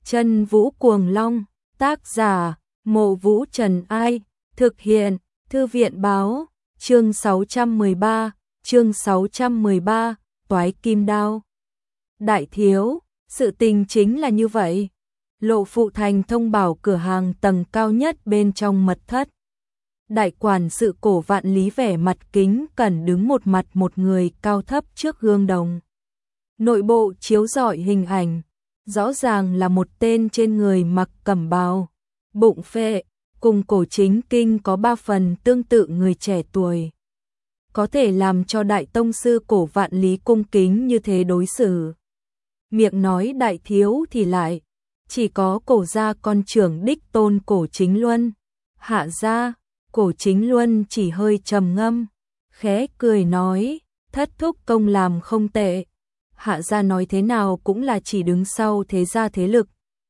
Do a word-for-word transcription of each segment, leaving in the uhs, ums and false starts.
Chân Vũ Cuồng Long, tác giả, Mộ Vũ Trần Ai, thực hiện, Thư viện Báo, chương sáu trăm mười ba, chương sáu trăm mười ba, Toái Kim Đao. Đại thiếu, sự tình chính là như vậy. Lộ Phụ Thành thông bảo cửa hàng tầng cao nhất bên trong mật thất. Đại quản sự Cổ Vạn Lý vẻ mặt kính cẩn đứng một mặt một người cao thấp trước gương đồng. Nội bộ chiếu rọi hình ảnh, rõ ràng là một tên trên người mặc cẩm bào, bụng phệ, cùng Cổ Chính Kinh có ba phần tương tự người trẻ tuổi. Có thể làm cho đại tông sư Cổ Vạn Lý cung kính như thế đối xử. Miệng nói đại thiếu thì lại, chỉ có Cổ gia con trưởng đích tôn Cổ Chính Luân. Hạ gia, Cổ Chính Luân chỉ hơi trầm ngâm, khẽ cười nói, thất thúc công làm không tệ. Hạ gia nói thế nào cũng là chỉ đứng sau thế gia thế lực.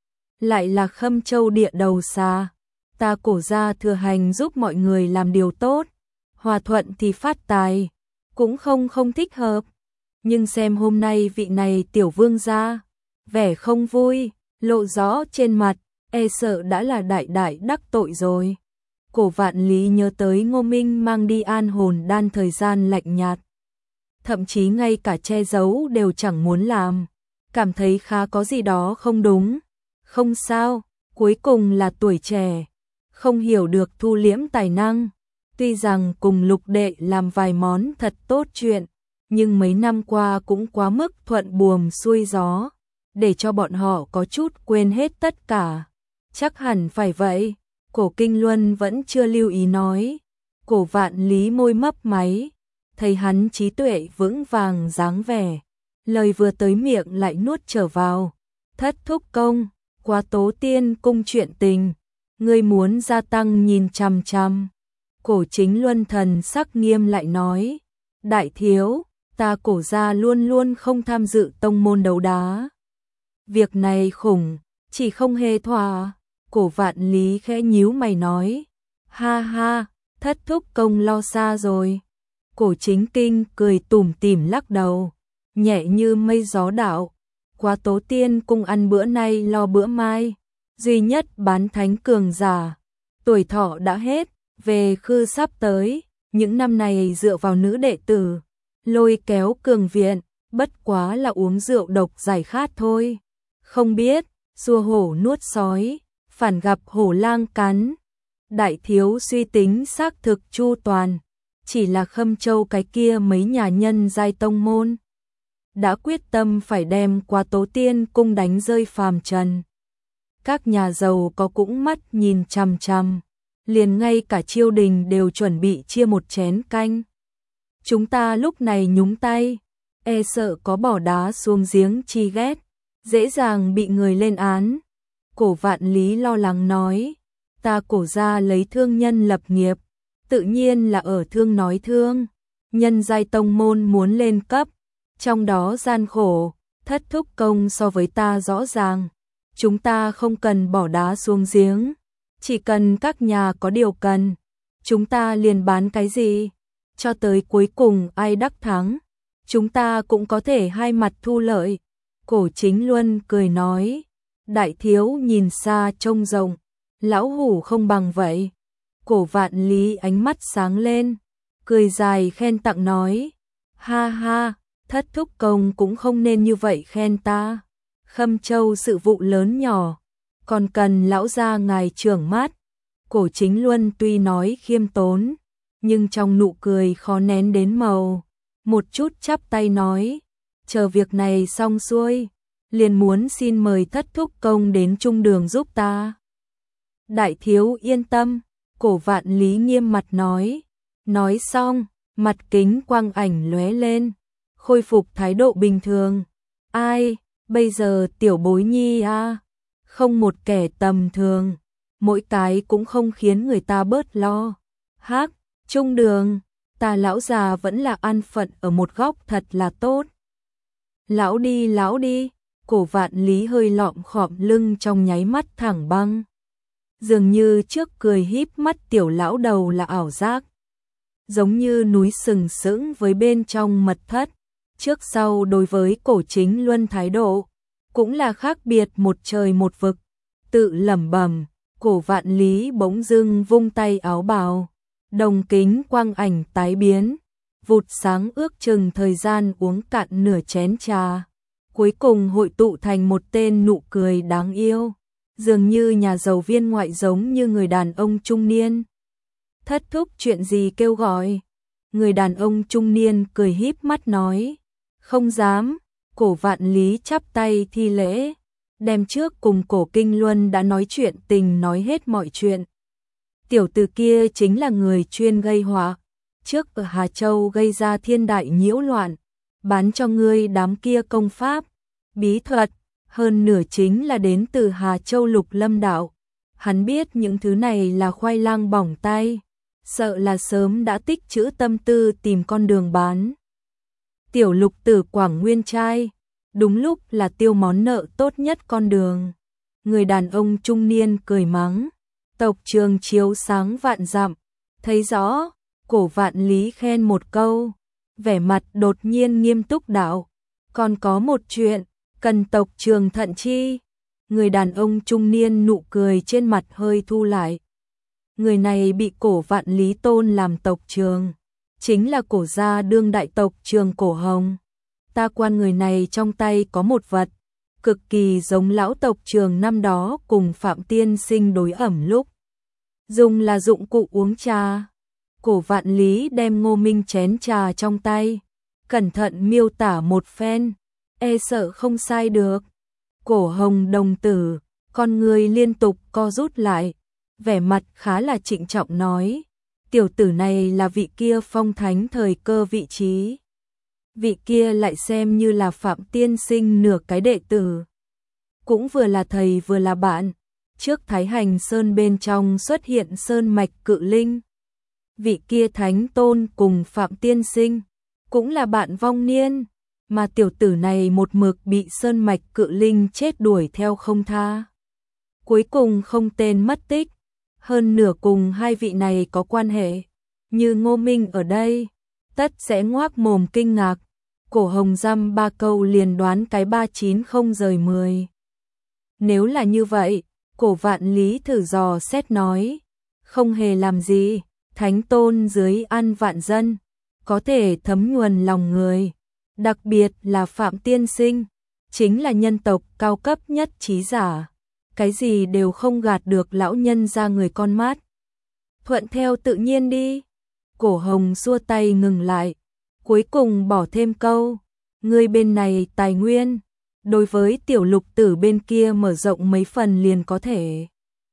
Lại là Khâm Châu địa đầu xa. Ta Cổ gia thừa hành giúp mọi người làm điều tốt. Hòa thuận thì phát tài. Cũng không không thích hợp. Nhưng xem hôm nay vị này tiểu vương gia, vẻ không vui, lộ rõ trên mặt, e sợ đã là đại đại đắc tội rồi. Cổ Vạn Lý nhớ tới Ngô Minh mang đi an hồn đan thời gian lạnh nhạt. Thậm chí ngay cả che giấu đều chẳng muốn làm. Cảm thấy khá có gì đó không đúng. Không sao, cuối cùng là tuổi trẻ. Không hiểu được thu liễm tài năng. Tuy rằng cùng Lục đệ làm vài món thật tốt chuyện. Nhưng mấy năm qua cũng quá mức thuận buồm xuôi gió. Để cho bọn họ có chút quên hết tất cả. Chắc hẳn phải vậy. Cổ Kinh Luân vẫn chưa lưu ý nói. Cổ Vạn Lý môi mấp máy. Thấy hắn trí tuệ vững vàng dáng vẻ. Lời vừa tới miệng lại nuốt trở vào. Thất thúc công, qua Tố Tiên cung chuyện tình. Ngươi muốn gia tăng nhìn chằm chằm. Cổ Chính Luân thần sắc nghiêm lại nói. Đại thiếu, ta Cổ gia luôn luôn không tham dự tông môn đấu đá. Việc này khủng, chỉ không hề thỏa. Cổ Vạn Lý khẽ nhíu mày nói. Ha ha, thất thúc công lo xa rồi. Cổ Chính Kinh cười tủm tỉm lắc đầu, nhẹ như mây gió đạo. Qua Tố Tiên cung ăn bữa nay lo bữa mai. Duy nhất bán thánh cường giả. Tuổi thọ đã hết, về khư sắp tới. Những năm này dựa vào nữ đệ tử. Lôi kéo cường viện, bất quá là uống rượu độc giải khát thôi. Không biết, xua hổ nuốt sói, phản gặp hổ lang cắn. Đại thiếu suy tính xác thực chu toàn. Chỉ là Khâm Châu cái kia mấy nhà nhân giai tông môn. Đã quyết tâm phải đem Qua Tố Tiên cung đánh rơi phàm trần. Các nhà giàu có cũng mắt nhìn chằm chằm. Liền ngay cả triều đình đều chuẩn bị chia một chén canh. Chúng ta lúc này nhúng tay. E sợ có bỏ đá xuống giếng chi ghét. Dễ dàng bị người lên án. Cổ Vạn Lý lo lắng nói. Ta Cổ gia lấy thương nhân lập nghiệp. Tự nhiên là ở thương nói thương. Nhân giai tông môn muốn lên cấp. Trong đó gian khổ. Thất thúc công so với ta rõ ràng. Chúng ta không cần bỏ đá xuống giếng. Chỉ cần các nhà có điều cần. Chúng ta liền bán cái gì. Cho tới cuối cùng ai đắc thắng. Chúng ta cũng có thể hai mặt thu lợi. Cổ Chính Luân cười nói. Đại thiếu nhìn xa trông rộng. Lão hủ không bằng vậy. Cổ Vạn Lý ánh mắt sáng lên. Cười dài khen tặng nói. Ha ha, thất thúc công cũng không nên như vậy khen ta. Khâm Châu sự vụ lớn nhỏ. Còn cần lão gia ngài trưởng mắt. Cổ Chính Luân tuy nói khiêm tốn. Nhưng trong nụ cười khó nén đến màu. Một chút chắp tay nói. Chờ việc này xong xuôi. Liền muốn xin mời thất thúc công đến trung đường giúp ta. Đại thiếu yên tâm. Cổ Vạn Lý nghiêm mặt nói. Nói xong, mặt kính quang ảnh lóe lên. Khôi phục thái độ bình thường. Ai, bây giờ tiểu bối nhi à. Không một kẻ tầm thường. Mỗi cái cũng không khiến người ta bớt lo. Hắc, trung đường. Ta lão già vẫn là an phận ở một góc thật là tốt. Lão đi lão đi. Cổ Vạn Lý hơi lọm khọm lưng trong nháy mắt thẳng băng. Dường như trước cười híp mắt tiểu lão đầu là ảo giác. Giống như núi sừng sững với bên trong mật thất. Trước sau đối với Cổ Chính Luân thái độ. cũng là khác biệt một trời một vực. Tự lẩm bẩm, Cổ Vạn Lý bỗng dưng vung tay áo bào, đồng kính quang ảnh tái biến, vụt sáng ước chừng thời gian uống cạn nửa chén trà, cuối cùng hội tụ thành một tên nụ cười đáng yêu, dường như nhà giàu viên ngoại giống như người đàn ông trung niên. Thất thúc, chuyện gì kêu gọi? Người đàn ông trung niên cười híp mắt nói, không dám. Cổ Vạn Lý chắp tay thi lễ, đem trước cùng Cổ Kinh Luân đã nói chuyện tình nói hết mọi chuyện. Tiểu tử kia chính là người chuyên gây họa, trước ở Hà Châu gây ra thiên đại nhiễu loạn, bán cho ngươi đám kia công pháp, bí thuật, hơn nửa chính là đến từ Hà Châu Lục Lâm đạo. Hắn biết những thứ này là khoai lang bỏng tay, sợ là sớm đã tích trữ tâm tư tìm con đường bán. Tiểu Lục tử Quảng Nguyên trai, đúng lúc là tiêu món nợ tốt nhất con đường. Người đàn ông trung niên cười mắng, tộc trường chiếu sáng vạn dặm, thấy rõ. Cổ Vạn Lý khen một câu, vẻ mặt đột nhiên nghiêm túc đạo, còn có một chuyện, cần tộc trường thận chi. Người đàn ông trung niên nụ cười trên mặt hơi thu lại. Người này bị Cổ Vạn Lý tôn làm tộc trường, chính là Cổ gia đương đại tộc trường Cổ Hồng. Ta quan người này trong tay có một vật, cực kỳ giống lão tộc trường năm đó cùng Phạm tiên sinh đối ẩm lúc. Dùng là dụng cụ uống trà. Cổ Vạn Lý đem Ngô Minh chén trà trong tay, cẩn thận miêu tả một phen, e sợ không sai được. Cổ Hồng đồng tử, con người liên tục co rút lại, vẻ mặt khá là trịnh trọng nói, tiểu tử này là vị kia phong thánh thời cơ vị trí. Vị kia lại xem như là Phạm tiên sinh nửa cái đệ tử. Cũng vừa là thầy vừa là bạn, trước Thái Hành Sơn bên trong xuất hiện sơn mạch cự linh. Vị kia thánh tôn cùng Phạm tiên sinh, cũng là bạn vong niên, mà tiểu tử này một mực bị sơn mạch cự linh chết đuổi theo không tha. Cuối cùng không tên mất tích, hơn nửa cùng hai vị này có quan hệ, như Ngô Minh ở đây, tất sẽ ngoác mồm kinh ngạc. Cổ Hồng dăm ba câu liền đoán cái ba chín không rời mười. Nếu là như vậy, Cổ Vạn Lý thử dò xét nói, không hề làm gì, thánh tôn dưới ăn vạn dân, có thể thấm nhuần lòng người, đặc biệt là Phạm tiên sinh, chính là nhân tộc cao cấp nhất trí giả, cái gì đều không gạt được lão nhân ra người con mát. Thuận theo tự nhiên đi. Cổ Hồng xua tay ngừng lại, cuối cùng bỏ thêm câu, người bên này tài nguyên, đối với tiểu Lục tử bên kia mở rộng mấy phần liền có thể.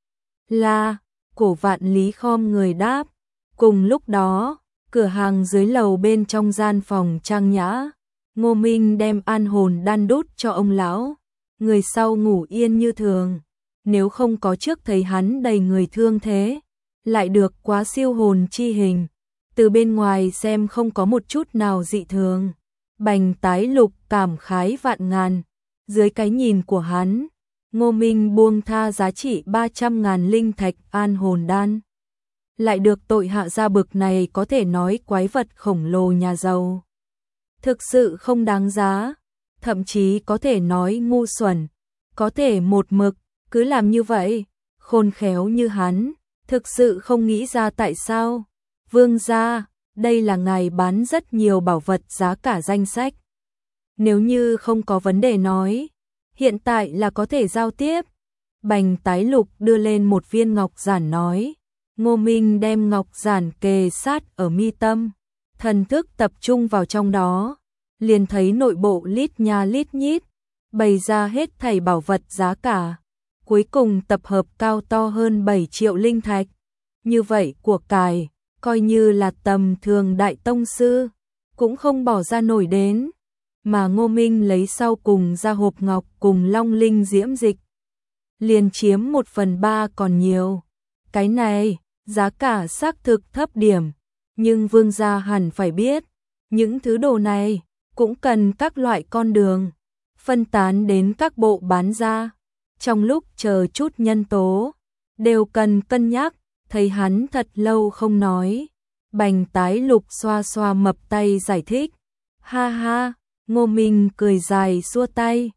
Là, Cổ Vạn Lý khom người đáp. Cùng lúc đó, cửa hàng dưới lầu bên trong gian phòng trang nhã, Ngô Minh đem an hồn đan đút cho ông lão, người sau ngủ yên như thường, nếu không có trước thấy hắn đầy người thương thế, lại được quá siêu hồn chi hình, từ bên ngoài xem không có một chút nào dị thường. Bành Tái Lục cảm khái vạn ngàn, dưới cái nhìn của hắn, Ngô Minh buông tha giá trị ba trăm ngàn linh thạch an hồn đan. Lại được tội hạ gia bực này có thể nói quái vật khổng lồ nhà giàu. Thực sự không đáng giá, thậm chí có thể nói ngu xuẩn, có thể một mực, cứ làm như vậy, khôn khéo như hắn, thực sự không nghĩ ra tại sao. Vương gia, đây là ngài bán rất nhiều bảo vật giá cả danh sách. Nếu như không có vấn đề nói, hiện tại là có thể giao tiếp. Bành Tái Lục đưa lên một viên ngọc giản nói. Ngô Minh đem ngọc giản kề sát ở mi tâm, thần thức tập trung vào trong đó, liền thấy nội bộ lít nha lít nhít, bày ra hết thảy bảo vật giá cả, cuối cùng tập hợp cao to hơn bảy triệu linh thạch. Như vậy của cải, coi như là tầm thường đại tông sư, cũng không bỏ ra nổi đến, mà Ngô Minh lấy sau cùng ra hộp ngọc cùng long linh diễm dịch, liền chiếm một phần ba còn nhiều. Cái này, giá cả xác thực thấp điểm, nhưng vương gia hẳn phải biết, những thứ đồ này cũng cần các loại con đường, phân tán đến các bộ bán ra, trong lúc chờ chút nhân tố, đều cần cân nhắc. Thấy hắn thật lâu không nói, Bành Tái Lục xoa xoa mập tay giải thích. Ha ha, Ngô Minh cười dài xua tay,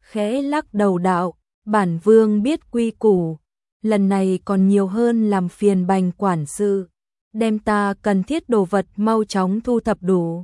khẽ lắc đầu đạo, bản vương biết quy củ, lần này còn nhiều hơn làm phiền Bành quản sự, đem ta cần thiết đồ vật mau chóng thu thập đủ.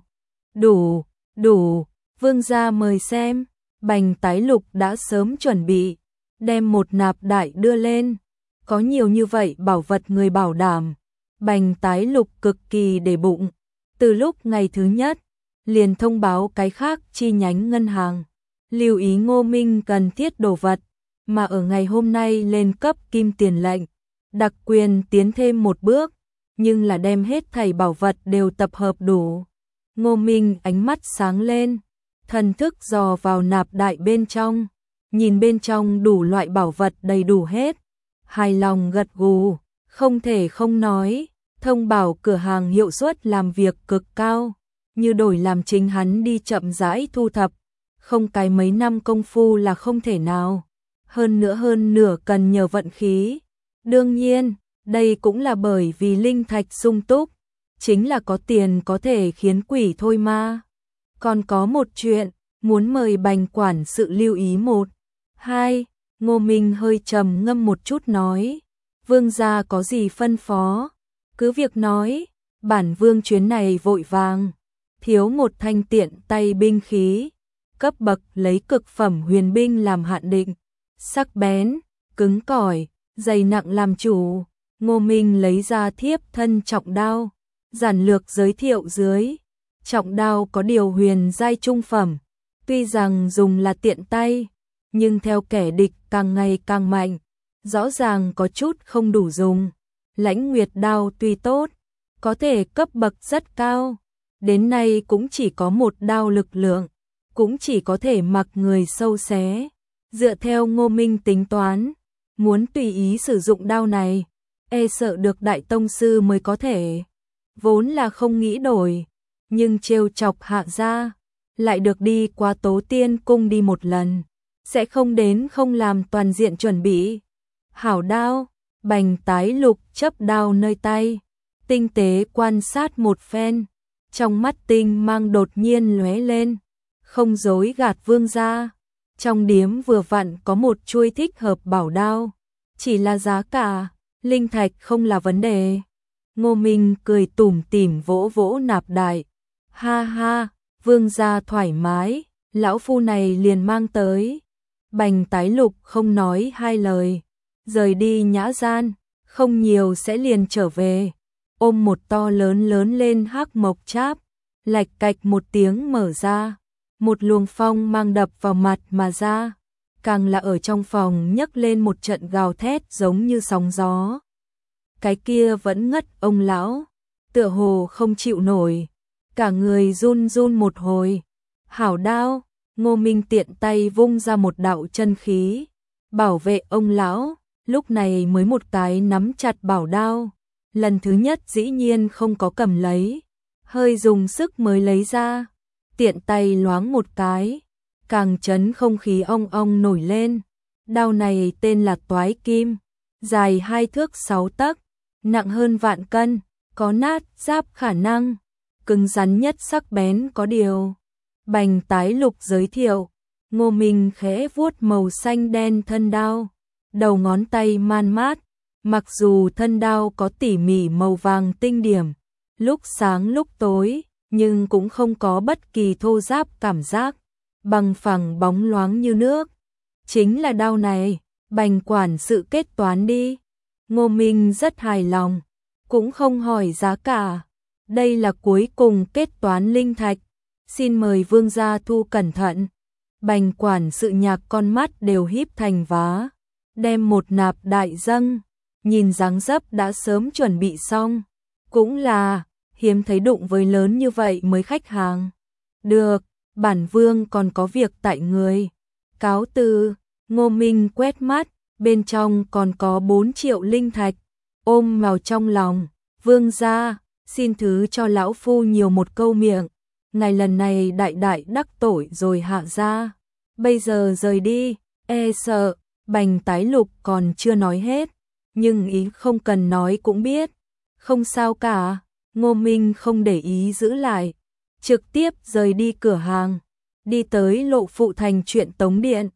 Đủ, đủ, vương gia mời xem. Bành Tái Lục đã sớm chuẩn bị, đem một nạp đại đưa lên, có nhiều như vậy bảo vật người bảo đảm. Bành Tái Lục cực kỳ để bụng, từ lúc ngày thứ nhất, liền thông báo cái khác chi nhánh ngân hàng, lưu ý Ngô Minh cần thiết đồ vật, mà ở ngày hôm nay lên cấp kim tiền lệnh, đặc quyền tiến thêm một bước, nhưng là đem hết thảy bảo vật đều tập hợp đủ. Ngô Minh ánh mắt sáng lên, thần thức dò vào nạp đại bên trong, nhìn bên trong đủ loại bảo vật đầy đủ hết, hài lòng gật gù, không thể không nói, thông bảo cửa hàng hiệu suất làm việc cực cao, như đổi làm chính hắn đi chậm rãi thu thập, không cái mấy năm công phu là không thể nào, hơn nữa hơn nửa cần nhờ vận khí. Đương nhiên, đây cũng là bởi vì linh thạch sung túc, chính là có tiền có thể khiến quỷ thôi ma. Còn có một chuyện, muốn mời Bành quản sự lưu ý một. Hai, Ngô Minh hơi trầm ngâm một chút nói, vương gia có gì phân phó, cứ việc nói, bản vương chuyến này vội vàng, thiếu một thanh tiện tay binh khí, cấp bậc lấy cực phẩm huyền binh làm hạn định, sắc bén, cứng cỏi, dày nặng làm chủ. Ngô Minh lấy ra thiếp thân trọng đao, giản lược giới thiệu dưới. Trọng đao có điều huyền giai trung phẩm, tuy rằng dùng là tiện tay, nhưng theo kẻ địch càng ngày càng mạnh, rõ ràng có chút không đủ dùng. Lãnh Nguyệt đao tuy tốt, có thể cấp bậc rất cao, đến nay cũng chỉ có một đao lực lượng, cũng chỉ có thể mặc người sâu xé. Dựa theo Ngô Minh tính toán, muốn tùy ý sử dụng đao này, e sợ được đại tông sư mới có thể. Vốn là không nghĩ đổi, nhưng trêu chọc Hạ gia, lại được đi qua Tố Tiên cung đi một lần, sẽ không đến không làm toàn diện chuẩn bị. Hảo đao, Bành Tái Lục chấp đao nơi tay, tinh tế quan sát một phen, trong mắt tinh mang đột nhiên lóe lên, không dối gạt vương gia, trong điếm vừa vặn có một chuôi thích hợp bảo đao, chỉ là giá cả, linh thạch không là vấn đề. Ngô Minh cười tủm tỉm vỗ vỗ nạp đại, ha ha, vương gia thoải mái, lão phu này liền mang tới. Bành Tái Lục không nói hai lời, rời đi nhã gian, không nhiều sẽ liền trở về, ôm một to lớn lớn lên hắc mộc cháp, lạch cạch một tiếng mở ra, một luồng phong mang đập vào mặt mà ra, càng là ở trong phòng nhấc lên một trận gào thét giống như sóng gió. Cái kia vẫn ngất ông lão, tựa hồ không chịu nổi, cả người run run một hồi. Hảo đao, Ngô Minh tiện tay vung ra một đạo chân khí, bảo vệ ông lão, lúc này mới một cái nắm chặt bảo đao, lần thứ nhất dĩ nhiên không có cầm lấy, hơi dùng sức mới lấy ra, tiện tay loáng một cái, càng chấn không khí ong ong nổi lên. Đao này tên là Toái Kim, dài hai thước sáu tấc, nặng hơn vạn cân, có nát giáp khả năng, cứng rắn nhất sắc bén có điều. Bành Tái Lục giới thiệu, Ngô Minh khẽ vuốt màu xanh đen thân đao, đầu ngón tay man mát, mặc dù thân đao có tỉ mỉ màu vàng tinh điểm, lúc sáng lúc tối, nhưng cũng không có bất kỳ thô ráp cảm giác, bằng phẳng bóng loáng như nước. Chính là đao này, Bành quản sự kết toán đi. Ngô Minh rất hài lòng, cũng không hỏi giá cả. Đây là cuối cùng kết toán linh thạch, xin mời vương gia thu cẩn thận. Bành quản sự nhạc con mắt đều híp thành vá, đem một nạp đại dâng, nhìn dáng dấp đã sớm chuẩn bị xong, cũng là hiếm thấy đụng với lớn như vậy mới khách hàng. Được, bản vương còn có việc tại người. Cáo từ. Ngô Minh quét mắt, bên trong còn có bốn triệu linh thạch, ôm vào trong lòng. Vương gia, xin thứ cho lão phu nhiều một câu miệng, ngài lần này đại đại đắc tội rồi Hạ gia, bây giờ rời đi, e sợ. Bành Tái Lục còn chưa nói hết, nhưng ý không cần nói cũng biết. Không sao cả, Ngô Minh không để ý giữ lại, trực tiếp rời đi cửa hàng, đi tới Lộ Phụ Thành Truyện Tống Điện.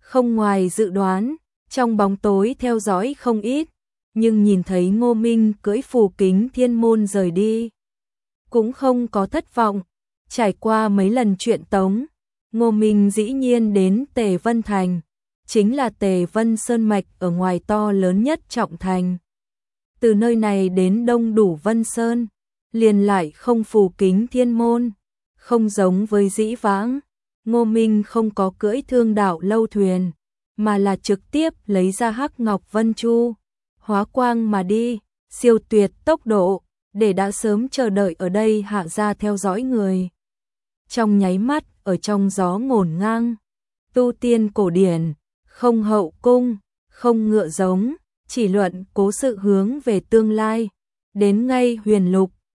Không ngoài dự đoán, trong bóng tối theo dõi không ít, nhưng nhìn thấy Ngô Minh cưỡi phù kính thiên môn rời đi, cũng không có thất vọng. Trải qua mấy lần chuyện tống, Ngô Minh dĩ nhiên đến Tề Vân Thành, chính là Tề Vân Sơn Mạch ở ngoài to lớn nhất Trọng Thành. Từ nơi này đến Đông Đủ Vân Sơn, liền lại không phù kính thiên môn, không giống với dĩ vãng. Ngô Minh không có cưỡi Thương Đạo lâu thuyền, mà là trực tiếp lấy ra Hắc Ngọc Vân Chu, hóa quang mà đi, siêu tuyệt tốc độ, để đã sớm chờ đợi ở đây hạ ra theo dõi người. Trong nháy mắt, ở trong gió ngổn ngang, tu tiên cổ điển, không hậu cung, không ngựa giống, chỉ luận cố sự hướng về tương lai, đến ngay huyền lục,